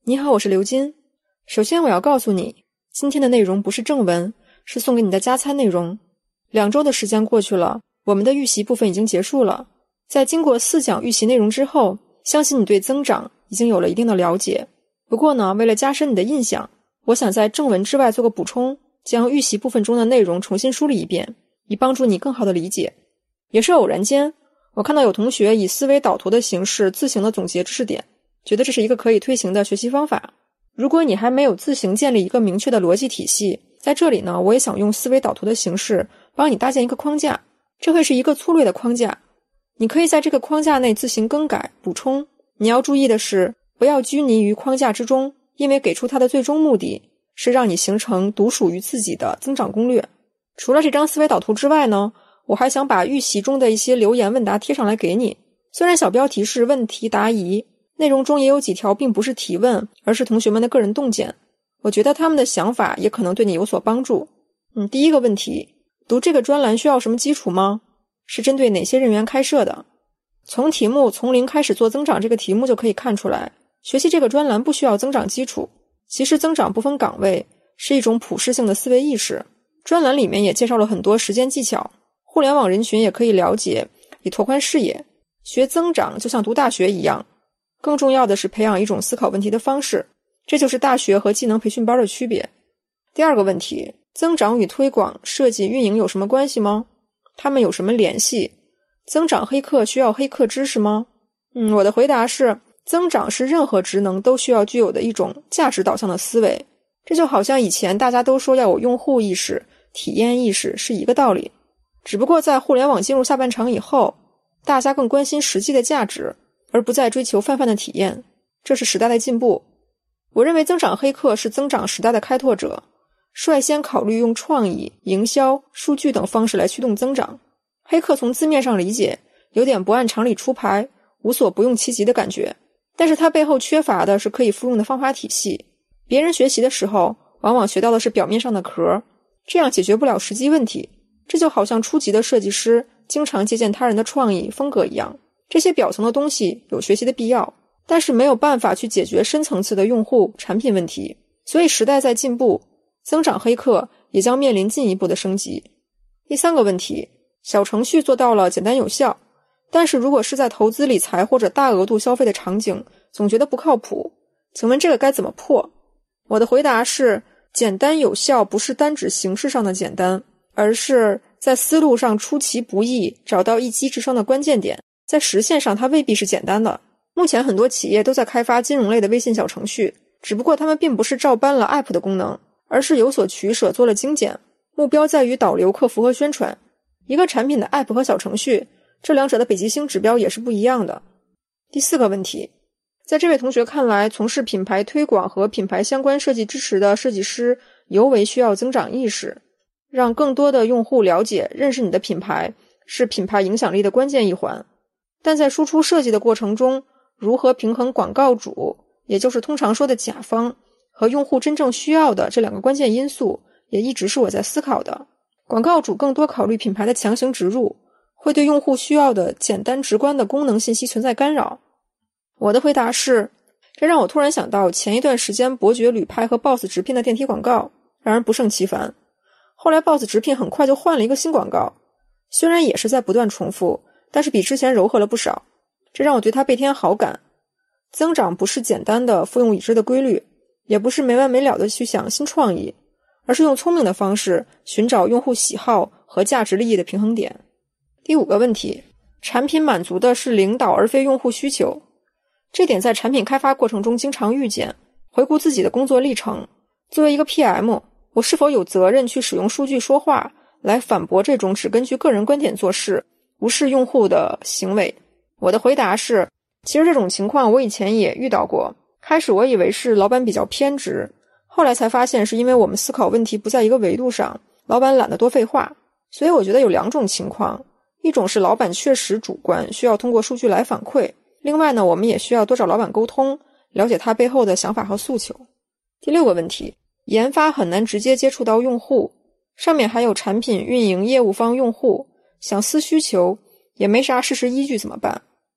你好，我是刘金。首先我要告诉你，今天的内容不是正文，是送给你的加餐内容。2周的时间过去了，我们的预习部分已经结束了。在经过4讲预习内容之后，相信你对增长已经有了一定的了解。不过呢，为了加深你的印象，我想在正文之外做个补充，将预习部分中的内容重新梳理一遍，以帮助你更好的理解。也是偶然间，我看到有同学以思维导图的形式自行的总结知识点，觉得这是一个可以推行的学习方法。如果你还没有自行建立一个明确的逻辑体系，在这里呢，我也想用思维导图的形式帮你搭建一个框架，这会是一个粗略的框架。你可以在这个框架内自行更改、补充。你要注意的是，不要拘泥于框架之中，因为给出它的最终目的是让你形成独属于自己的增长攻略。除了这张思维导图之外呢，我还想把预习中的一些留言问答贴上来给你。虽然小标题是问题答疑，内容中也有几条并不是提问，而是同学们的个人洞见。我觉得他们的想法也可能对你有所帮助。第一个问题，读这个专栏需要什么基础吗？是针对哪些人员开设的？从题目从零开始做增长这个题目就可以看出来，学习这个专栏不需要增长基础。其实增长不分岗位，是一种普适性的思维意识。专栏里面也介绍了很多实践技巧，互联网人群也可以了解，以拓宽视野。学增长就像读大学一样，更重要的是培养一种思考问题的方式，这就是大学和技能培训班的区别。第二个问题，增长与推广、设计、运营有什么关系吗？他们有什么联系？增长黑客需要黑客知识吗？我的回答是，增长是任何职能都需要具有的一种价值导向的思维。这就好像以前大家都说要有用户意识、体验意识是一个道理。只不过在互联网进入下半场以后，大家更关心实际的价值，而不再追求泛泛的体验，这是时代的进步。我认为增长黑客是增长时代的开拓者，率先考虑用创意、营销、数据等方式来驱动增长。黑客从字面上理解，有点不按常理出牌，无所不用其极的感觉，但是它背后缺乏的是可以复用的方法体系。别人学习的时候，往往学到的是表面上的壳，这样解决不了实际问题。这就好像初级的设计师经常借鉴他人的创意风格一样，这些表层的东西有学习的必要，但是没有办法去解决深层次的用户产品问题。所以时代在进步，增长黑客也将面临进一步的升级。第三个问题，小程序做到了简单有效，但是如果是在投资理财或者大额度消费的场景，总觉得不靠谱。请问这个该怎么破？我的回答是，简单有效不是单指形式上的简单，而是在思路上出其不意，找到一击制胜的关键点。在实现上它未必是简单的。目前很多企业都在开发金融类的微信小程序，只不过他们并不是照搬了 App 的功能，而是有所取舍，做了精简，目标在于导流、客服和宣传。一个产品的 App 和小程序，这两者的北极星指标也是不一样的。第四个问题，在这位同学看来，从事品牌推广和品牌相关设计支持的设计师尤为需要增长意识，让更多的用户了解、认识你的品牌是品牌影响力的关键一环。但在输出设计的过程中，如何平衡广告主，也就是通常说的甲方，和用户真正需要的这两个关键因素，也一直是我在思考的。广告主更多考虑品牌的强行植入，会对用户需要的简单直观的功能信息存在干扰。我的回答是，这让我突然想到前一段时间伯爵旅拍和 BOSS 直聘的电梯广告，让人不胜其烦。后来 BOSS 直聘很快就换了一个新广告，虽然也是在不断重复，但是比之前柔和了不少，这让我对它倍添好感。增长不是简单的复用已知的规律，也不是没完没了的去想新创意，而是用聪明的方式寻找用户喜好和价值利益的平衡点。第五个问题，产品满足的是领导而非用户需求。这点在产品开发过程中经常遇见。回顾自己的工作历程，作为一个 PM， 我是否有责任去使用数据说话，来反驳这种只根据个人观点做事，无视用户的行为？我的回答是，其实这种情况我以前也遇到过。开始我以为是老板比较偏执，后来才发现是因为我们思考问题不在一个维度上，老板懒得多废话。所以我觉得有两种情况，一种是老板确实主观，需要通过数据来反馈，另外呢，我们也需要多找老板沟通，了解他背后的想法和诉求。第六个问题，研发很难直接接触到用户，上面还有产品、运营、业务方、用户，想思需求也没啥事实依据怎么办？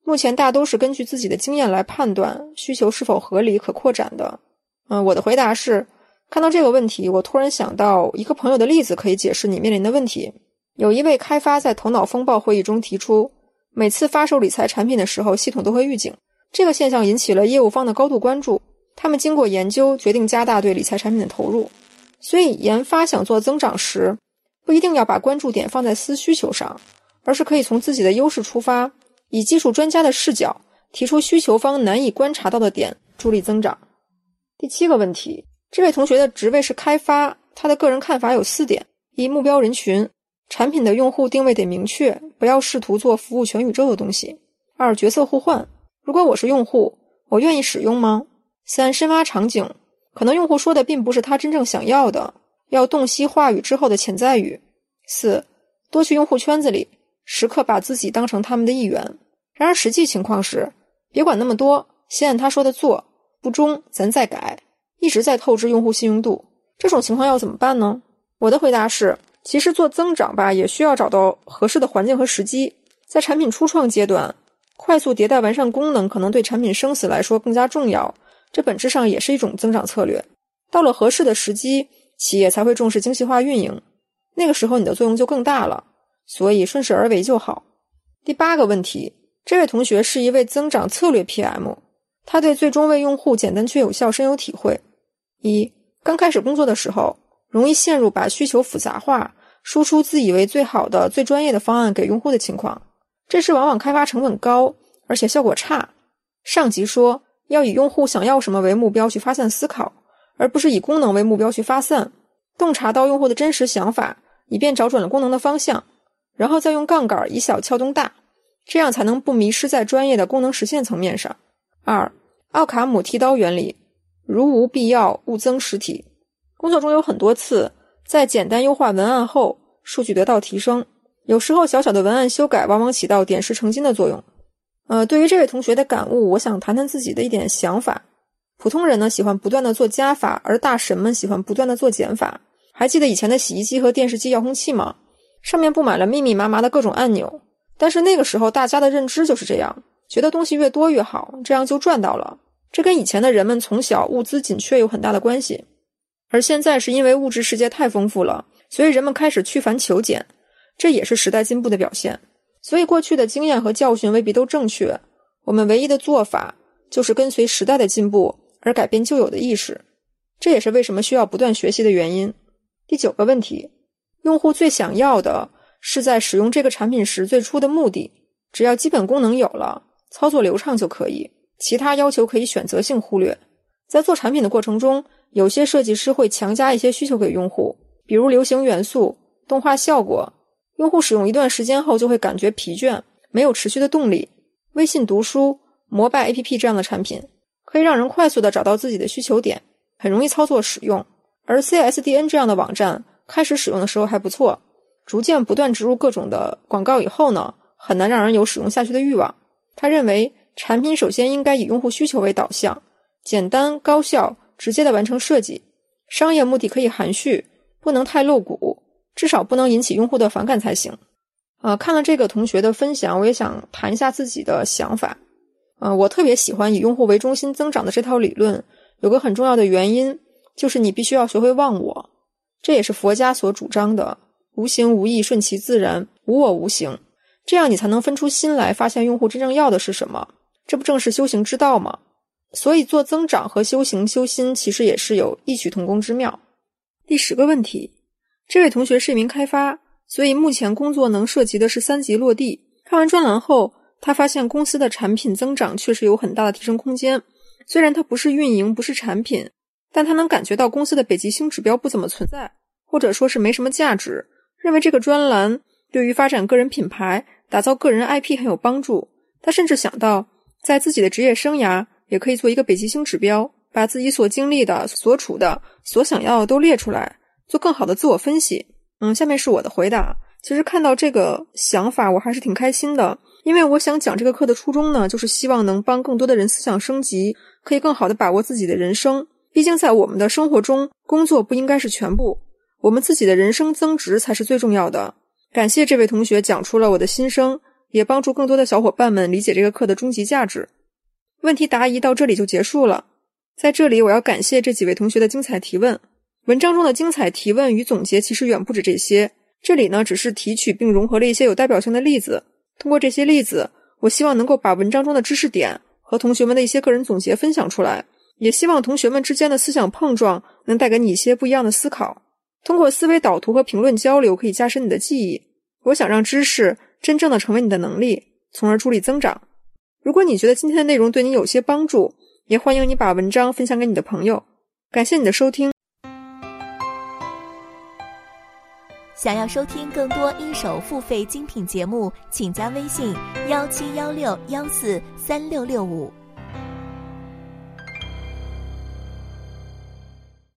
目前大都是根据自己的经验来判断需求是否合理可扩展的。我的回答是，看到这个问题，我突然想到一个朋友的例子可以解释你面临的问题。有一位开发在头脑风暴会议中提出，每次发售理财产品的时候，系统都会预警。这个现象引起了业务方的高度关注，他们经过研究决定加大对理财产品的投入。所以研发想做增长时，不一定要把关注点放在私需求上，而是可以从自己的优势出发，以技术专家的视角提出需求方难以观察到的点，助力增长。第7个问题，这位同学的职位是开发，他的个人看法有4点：一、目标人群，产品的用户定位得明确，不要试图做服务全宇宙的东西。2、角色互换，如果我是用户，我愿意使用吗？3、深挖场景，可能用户说的并不是他真正想要的，要洞悉话语之后的潜在语。4、多去用户圈子里，时刻把自己当成他们的一员。然而实际情况是，别管那么多，先按他说的做，不中咱再改，一直在透支用户信用度。这种情况要怎么办呢？我的回答是，其实做增长吧，也需要找到合适的环境和时机。在产品初创阶段，快速迭代完善功能可能对产品生死来说更加重要，这本质上也是一种增长策略。到了合适的时机，企业才会重视精细化运营，那个时候你的作用就更大了，所以顺势而为就好。第8个问题，这位同学是一位增长策略 PM， 他对最终为用户简单却有效深有体会。一、刚开始工作的时候，容易陷入把需求复杂化，输出自以为最好的最专业的方案给用户的情况，这是往往开发成本高而且效果差。上集说要以用户想要什么为目标去发散思考，而不是以功能为目标去发散，洞察到用户的真实想法，以便找准了功能的方向，然后再用杠杆以小撬动大，这样才能不迷失在专业的功能实现层面上。2、奥卡姆剃刀原理，如无必要勿增实体。工作中有很多次，在简单优化文案后，数据得到提升，有时候小小的文案修改往往起到点石成金的作用。对于这位同学的感悟，我想谈谈自己的一点想法。普通人呢喜欢不断的做加法，而大神们喜欢不断的做减法。还记得以前的洗衣机和电视机遥控器吗？上面布满了密密麻麻的各种按钮，但是那个时候大家的认知就是这样，觉得东西越多越好，这样就赚到了。这跟以前的人们从小物资紧缺有很大的关系。而现在是因为物质世界太丰富了，所以人们开始趋繁求简，这也是时代进步的表现。所以过去的经验和教训未必都正确，我们唯一的做法就是跟随时代的进步而改变旧有的意识，这也是为什么需要不断学习的原因。第9个问题，用户最想要的是在使用这个产品时最初的目的，只要基本功能有了，操作流畅就可以，其他要求可以选择性忽略。在做产品的过程中，有些设计师会强加一些需求给用户，比如流行元素、动画效果，用户使用一段时间后就会感觉疲倦，没有持续的动力。微信读书、摩拜 APP 这样的产品可以让人快速地找到自己的需求点，很容易操作使用。而 CSDN 这样的网站开始使用的时候还不错，逐渐不断植入各种的广告以后呢，很难让人有使用下去的欲望。他认为产品首先应该以用户需求为导向，简单高效直接的完成设计，商业目的可以含蓄，不能太露骨，至少不能引起用户的反感才行。看了这个同学的分享，我也想谈一下自己的想法。我特别喜欢以用户为中心增长的这套理论，有个很重要的原因，就是你必须要学会忘我。这也是佛家所主张的，无形无义，顺其自然，无我无形。这样你才能分出心来，发现用户真正要的是什么。这不正是修行之道吗？所以做增长和修行修心其实也是有异曲同工之妙。第10个问题，这位同学是一名开发，所以目前工作能涉及的是3级落地。看完专栏后，他发现公司的产品增长确实有很大的提升空间。虽然它不是运营，不是产品，但他能感觉到公司的北极星指标不怎么存在，或者说是没什么价值，认为这个专栏对于发展个人品牌、打造个人 IP 很有帮助。他甚至想到在自己的职业生涯也可以做一个北极星指标，把自己所经历的、所处的、所想要的都列出来，做更好的自我分析。下面是我的回答。其实看到这个想法我还是挺开心的，因为我想讲这个课的初衷呢，就是希望能帮更多的人思想升级，可以更好的把握自己的人生。毕竟在我们的生活中，工作不应该是全部，我们自己的人生增值才是最重要的。感谢这位同学讲出了我的心声， 也帮助更多的小伙伴们理解这个课的终极价值。问题答疑到这里就结束了。在这里我要感谢这几位同学的精彩提问。文章中的精彩提问与总结其实远不止这些，这里呢只是提取并融合了一些有代表性的例子。通过这些例子，我希望能够把文章中的知识点和同学们的一些个人总结分享出来，也希望同学们之间的思想碰撞能带给你一些不一样的思考。通过思维导图和评论交流可以加深你的记忆。我想让知识真正的成为你的能力，从而助力增长。如果你觉得今天的内容对你有些帮助，也欢迎你把文章分享给你的朋友。感谢你的收听。 想要收听更多一手付费精品节目，请加微信1716143665。